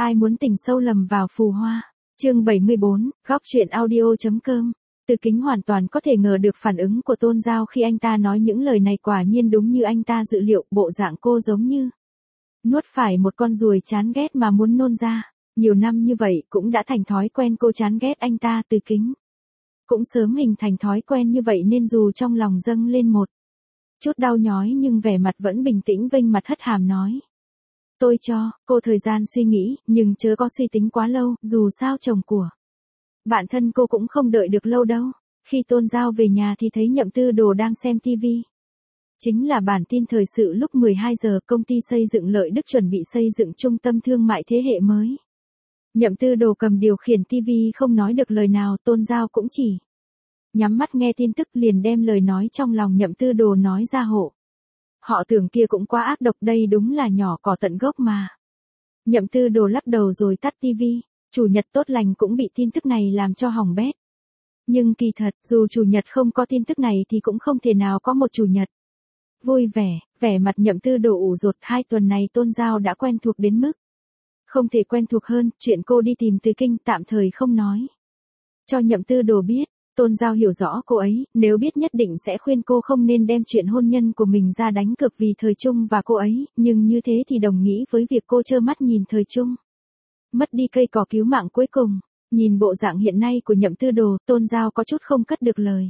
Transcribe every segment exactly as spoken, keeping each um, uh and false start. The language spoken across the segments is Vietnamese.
Ai muốn tình sâu lầm vào phù hoa. Chương bảy mươi bốn, góc truyện audio.com. Từ Kính hoàn toàn có thể ngờ được phản ứng của Tôn Giao khi anh ta nói những lời này, quả nhiên đúng như anh ta dự liệu, bộ dạng cô giống như nuốt phải một con ruồi chán ghét mà muốn nôn ra. Nhiều năm như vậy cũng đã thành thói quen cô chán ghét anh ta. Từ Kính cũng sớm hình thành thói quen như vậy nên dù trong lòng dâng lên một chút đau nhói nhưng vẻ mặt vẫn bình tĩnh, vênh mặt hất hàm nói. Tôi cho cô thời gian suy nghĩ, nhưng chớ có suy tính quá lâu, dù sao chồng của bạn thân cô cũng không đợi được lâu đâu. Khi Tôn Giao về nhà thì thấy Nhậm Tư Đồ đang xem tivi. Chính là bản tin thời sự lúc mười hai giờ, công ty xây dựng Lợi Đức chuẩn bị xây dựng trung tâm thương mại thế hệ mới. Nhậm Tư Đồ cầm điều khiển tivi không nói được lời nào, Tôn Giao cũng chỉ nhắm mắt nghe tin tức, liền đem lời nói trong lòng Nhậm Tư Đồ nói ra hộ. Họ tưởng kia cũng quá ác độc, đây đúng là nhỏ cỏ tận gốc mà. Nhậm Tư Đồ lắc đầu rồi tắt tivi. Chủ nhật tốt lành cũng bị tin tức này làm cho hỏng bét. Nhưng kỳ thật, dù chủ nhật không có tin tức này thì cũng không thể nào có một chủ nhật vui vẻ. Vẻ mặt Nhậm Tư Đồ ủ rột, hai tuần này Tôn Giao đã quen thuộc đến mức không thể quen thuộc hơn. Chuyện cô đi tìm Từ Kinh tạm thời không nói cho Nhậm Tư Đồ biết. Tôn Giao hiểu rõ cô ấy, nếu biết nhất định sẽ khuyên cô không nên đem chuyện hôn nhân của mình ra đánh cược vì Thời Trung và cô ấy, nhưng như thế thì đồng nghĩa với việc cô trơ mắt nhìn Thời Trung mất đi cây cỏ cứu mạng cuối cùng. Nhìn bộ dạng hiện nay của Nhậm Tư Đồ, Tôn Giao có chút không cất được lời.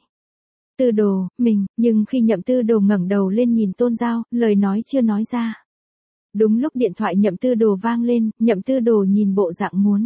Tư Đồ, mình, nhưng khi Nhậm Tư Đồ ngẩng đầu lên nhìn Tôn Giao, lời nói chưa nói ra. Đúng lúc điện thoại Nhậm Tư Đồ vang lên, Nhậm Tư Đồ nhìn bộ dạng muốn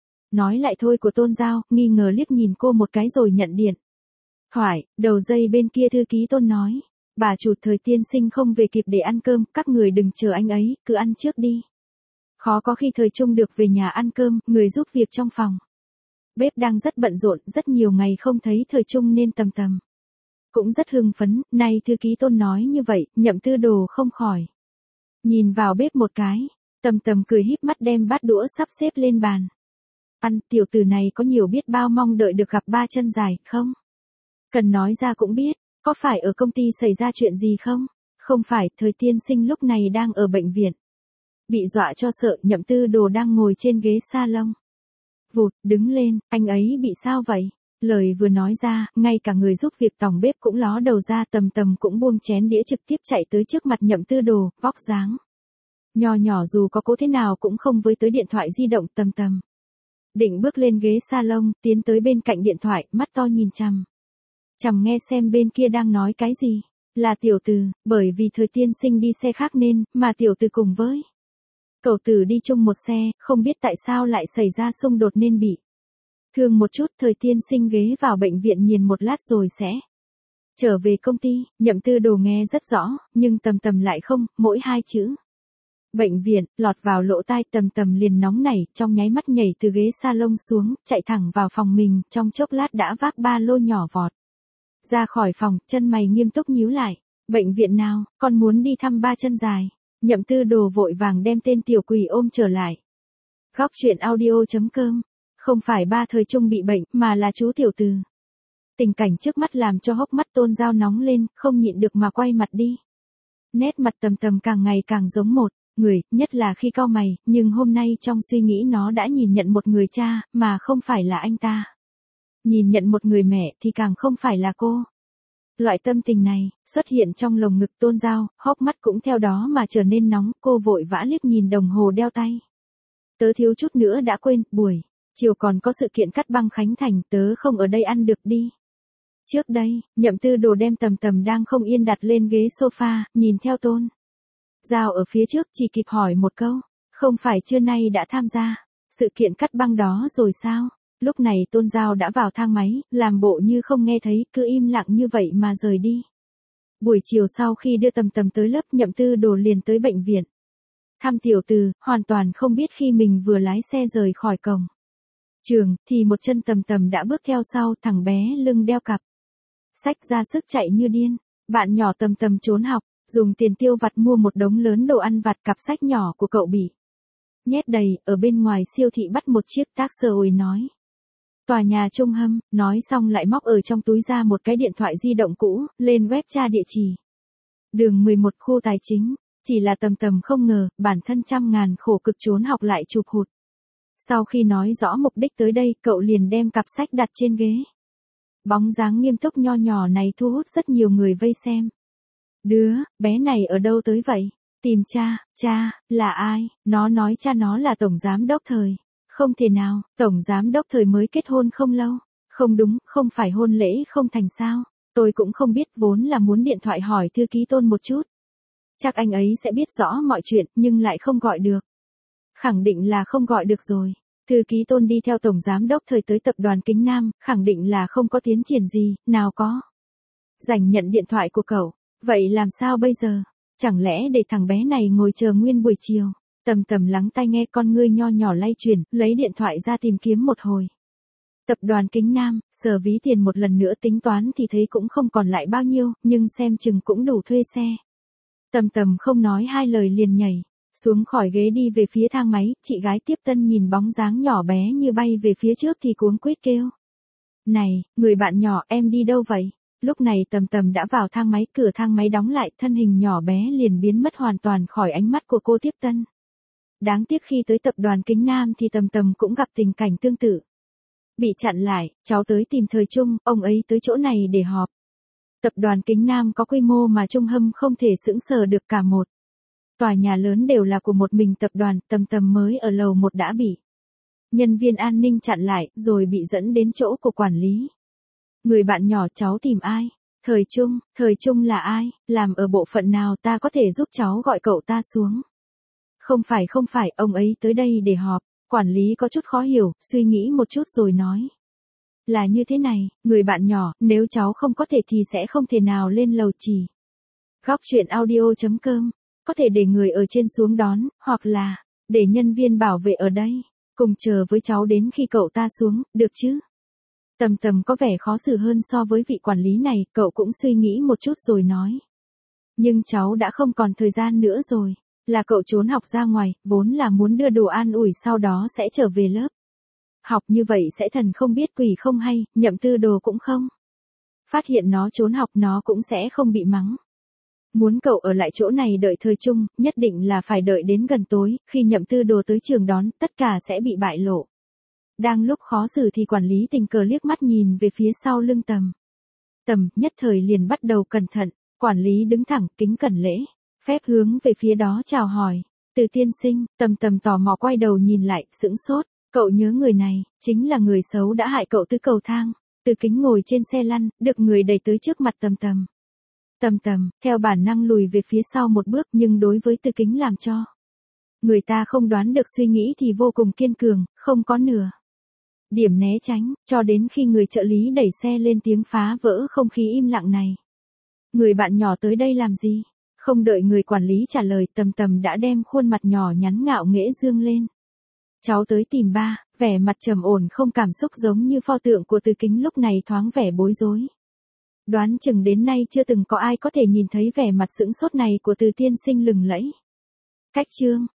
nói lại thôi của Tôn Giao, nghi ngờ liếc nhìn cô một cái rồi nhận điện thoại. Đầu dây bên kia thư ký Tôn nói. Bà chủ Thời tiên sinh không về kịp để ăn cơm, các người đừng chờ anh ấy, cứ ăn trước đi. Khó có khi Thời Trung được về nhà ăn cơm, người giúp việc trong phòng bếp đang rất bận rộn, rất nhiều ngày không thấy Thời Trung nên Tầm Tầm cũng rất hưng phấn. Nay thư ký Tôn nói như vậy, Nhậm Tư Đồ không khỏi nhìn vào bếp một cái. Tầm Tầm cười híp mắt đem bát đũa sắp xếp lên bàn. Ăn, tiểu tử này có nhiều biết bao mong đợi được gặp ba chân dài, không cần nói ra cũng biết. Có phải ở công ty xảy ra chuyện gì không? Không phải, Thời tiên sinh lúc này đang ở bệnh viện. Bị dọa cho sợ, Nhậm Tư Đồ đang ngồi trên ghế salon. Vụt, đứng lên, anh ấy bị sao vậy? Lời vừa nói ra, ngay cả người giúp việc tòng bếp cũng ló đầu ra. Tầm Tầm cũng buông chén đĩa trực tiếp chạy tới trước mặt Nhậm Tư Đồ, vóc dáng nho nhỏ dù có cố thế nào cũng không với tới điện thoại di động. Tầm Tầm định bước lên ghế salon, tiến tới bên cạnh điện thoại, mắt to nhìn chằm chằm nghe xem bên kia đang nói cái gì. Là tiểu từ, bởi vì Thời tiên sinh đi xe khác nên, mà tiểu từ cùng với cậu tử đi chung một xe, không biết tại sao lại xảy ra xung đột nên bị thương một chút. Thời tiên sinh ghé vào bệnh viện nhìn một lát rồi sẽ trở về công ty. Nhậm Tư Đồ nghe rất rõ, nhưng Tầm Tầm lại không, mỗi hai chữ bệnh viện lọt vào lỗ tai Tầm Tầm liền nóng nảy, trong nháy mắt nhảy từ ghế salon xuống, chạy thẳng vào phòng mình, trong chốc lát đã vác ba lô nhỏ vọt ra khỏi phòng, chân mày nghiêm túc nhíu lại. Bệnh viện nào, con muốn đi thăm ba chân dài. Nhậm Tư Đồ vội vàng đem tên tiểu quỷ ôm trở lại. Góc truyện audio.com. Không phải ba Thời Trung bị bệnh, mà là chú tiểu từ. Tình cảnh trước mắt làm cho hốc mắt Tôn Giao nóng lên, không nhịn được mà quay mặt đi. Nét mặt Tầm Tầm càng ngày càng giống một người, nhất là khi cau mày, nhưng hôm nay trong suy nghĩ nó đã nhìn nhận một người cha, mà không phải là anh ta. Nhìn nhận một người mẹ thì càng không phải là cô. Loại tâm tình này, xuất hiện trong lồng ngực Tôn Giao, hốc mắt cũng theo đó mà trở nên nóng. Cô vội vã liếc nhìn đồng hồ đeo tay. Tớ thiếu chút nữa đã quên, buổi chiều còn có sự kiện cắt băng Khánh Thành, tớ không ở đây ăn được đi. Trước đây, Nhậm Tư Đồ đem Tầm Tầm đang không yên đặt lên ghế sofa, nhìn theo Tôn Giao ở phía trước, chỉ kịp hỏi một câu. Không phải trưa nay đã tham gia sự kiện cắt băng đó rồi sao? Lúc này Tôn Giao đã vào thang máy, làm bộ như không nghe thấy, cứ im lặng như vậy mà rời đi. Buổi chiều sau khi đưa Tầm Tầm tới lớp, Nhậm Tư Đồ liền tới bệnh viện thăm tiểu từ, hoàn toàn không biết khi mình vừa lái xe rời khỏi cổng trường, thì một chân Tầm Tầm đã bước theo sau. Thằng bé lưng đeo cặp sách ra sức chạy như điên. Bạn nhỏ Tầm Tầm trốn học, dùng tiền tiêu vặt mua một đống lớn đồ ăn vặt. Cặp sách nhỏ của cậu bị nhét đầy, ở bên ngoài siêu thị bắt một chiếc taxi nói tòa nhà Trung Hâm, nói xong lại móc ở trong túi ra một cái điện thoại di động cũ, lên web tra địa chỉ. Đường mười một khu tài chính. Chỉ là Tầm Tầm không ngờ, bản thân trăm ngàn khổ cực trốn học lại chụp hụt Sau khi nói rõ mục đích tới đây, cậu liền đem cặp sách đặt trên ghế. Bóng dáng nghiêm túc nho nhỏ này thu hút rất nhiều người vây xem. Đứa, bé này ở đâu tới vậy? Tìm cha, cha, là ai? Nó nói cha nó là tổng giám đốc Thời. Không thể nào, tổng giám đốc Thời mới kết hôn không lâu. Không đúng, không phải hôn lễ không thành sao. Tôi cũng không biết, vốn là muốn điện thoại hỏi thư ký Tôn một chút. Chắc anh ấy sẽ biết rõ mọi chuyện, nhưng lại không gọi được. Khẳng định là không gọi được rồi. Thư ký Tôn đi theo tổng giám đốc Thời tới tập đoàn Kính Nam, khẳng định là không có tiến triển gì, nào có. Rảnh nhận điện thoại của cậu. Vậy làm sao bây giờ? Chẳng lẽ để thằng bé này ngồi chờ nguyên buổi chiều? Tầm Tầm lắng tai nghe, con ngươi nho nhỏ lay chuyển, lấy điện thoại ra tìm kiếm một hồi. Tập đoàn Kính Nam, Sở ví tiền một lần nữa tính toán thì thấy cũng không còn lại bao nhiêu, nhưng xem chừng cũng đủ thuê xe. Tầm Tầm không nói hai lời liền nhảy xuống khỏi ghế đi về phía thang máy, chị gái tiếp tân nhìn bóng dáng nhỏ bé như bay về phía trước thì cuống quýt kêu. Này, người bạn nhỏ, em đi đâu vậy? Lúc này Tầm Tầm đã vào thang máy, cửa thang máy đóng lại, thân hình nhỏ bé liền biến mất hoàn toàn khỏi ánh mắt của cô tiếp tân. Đáng tiếc khi tới tập đoàn Kính Nam thì Tầm Tầm cũng gặp tình cảnh tương tự. Bị chặn lại, cháu tới tìm Thời Trung, ông ấy tới chỗ này để họp. Tập đoàn Kính Nam có quy mô mà Trung Hâm không thể xững sờ được, cả một tòa nhà lớn đều là của một mình tập đoàn. Tầm Tầm mới ở lầu một đã bị nhân viên an ninh chặn lại, rồi bị dẫn đến chỗ của quản lý. Người bạn nhỏ, cháu tìm ai? Thời Trung, Thời Trung là ai? Làm ở bộ phận nào, ta có thể giúp cháu gọi cậu ta xuống. Không phải không phải, ông ấy tới đây để họp. Quản lý có chút khó hiểu, suy nghĩ một chút rồi nói. Là như thế này, người bạn nhỏ, nếu cháu không có thể thì sẽ không thể nào lên lầu chỉ. Góc chuyện audio chấm com, có thể để người ở trên xuống đón, hoặc là để nhân viên bảo vệ ở đây, cùng chờ với cháu đến khi cậu ta xuống, được chứ? Tầm Tầm có vẻ khó xử hơn so với vị quản lý này, cậu cũng suy nghĩ một chút rồi nói. Nhưng cháu đã không còn thời gian nữa rồi. Là cậu trốn học ra ngoài, vốn là muốn đưa đồ an ủi sau đó sẽ trở về lớp. Học như vậy sẽ thần không biết quỷ không hay, Nhậm Tư Đồ cũng không. Phát hiện nó trốn học nó cũng sẽ không bị mắng. Muốn cậu ở lại chỗ này đợi Thời Trung, nhất định là phải đợi đến gần tối, khi Nhậm Tư Đồ tới trường đón, tất cả sẽ bị bại lộ. Đang lúc khó xử thì quản lý tình cờ liếc mắt nhìn về phía sau lưng Tầm Tầm, nhất thời liền bắt đầu cẩn thận, quản lý đứng thẳng, kính cẩn lễ. Phép hướng về phía đó chào hỏi. Từ tiên sinh, Tầm Tầm tò mò quay đầu nhìn lại, sững sốt. Cậu nhớ người này, chính là người xấu đã hại cậu từ cầu thang. Từ Kính ngồi trên xe lăn, được người đẩy tới trước mặt Tầm Tầm. Tầm Tầm, theo bản năng lùi về phía sau một bước, nhưng đối với Từ Kính làm cho người ta không đoán được suy nghĩ thì vô cùng kiên cường, không có nửa điểm né tránh, cho đến khi người trợ lý đẩy xe lên tiếng phá vỡ không khí im lặng này. Người bạn nhỏ tới đây làm gì? Không đợi người quản lý trả lời, Tầm Tầm đã đem khuôn mặt nhỏ nhắn ngạo nghễ dương lên. Cháu tới tìm ba, vẻ mặt trầm ổn không cảm xúc giống như pho tượng của Từ Kính lúc này thoáng vẻ bối rối. Đoán chừng đến nay chưa từng có ai có thể nhìn thấy vẻ mặt sững sốt này của Từ tiên sinh lừng lẫy. Cách chương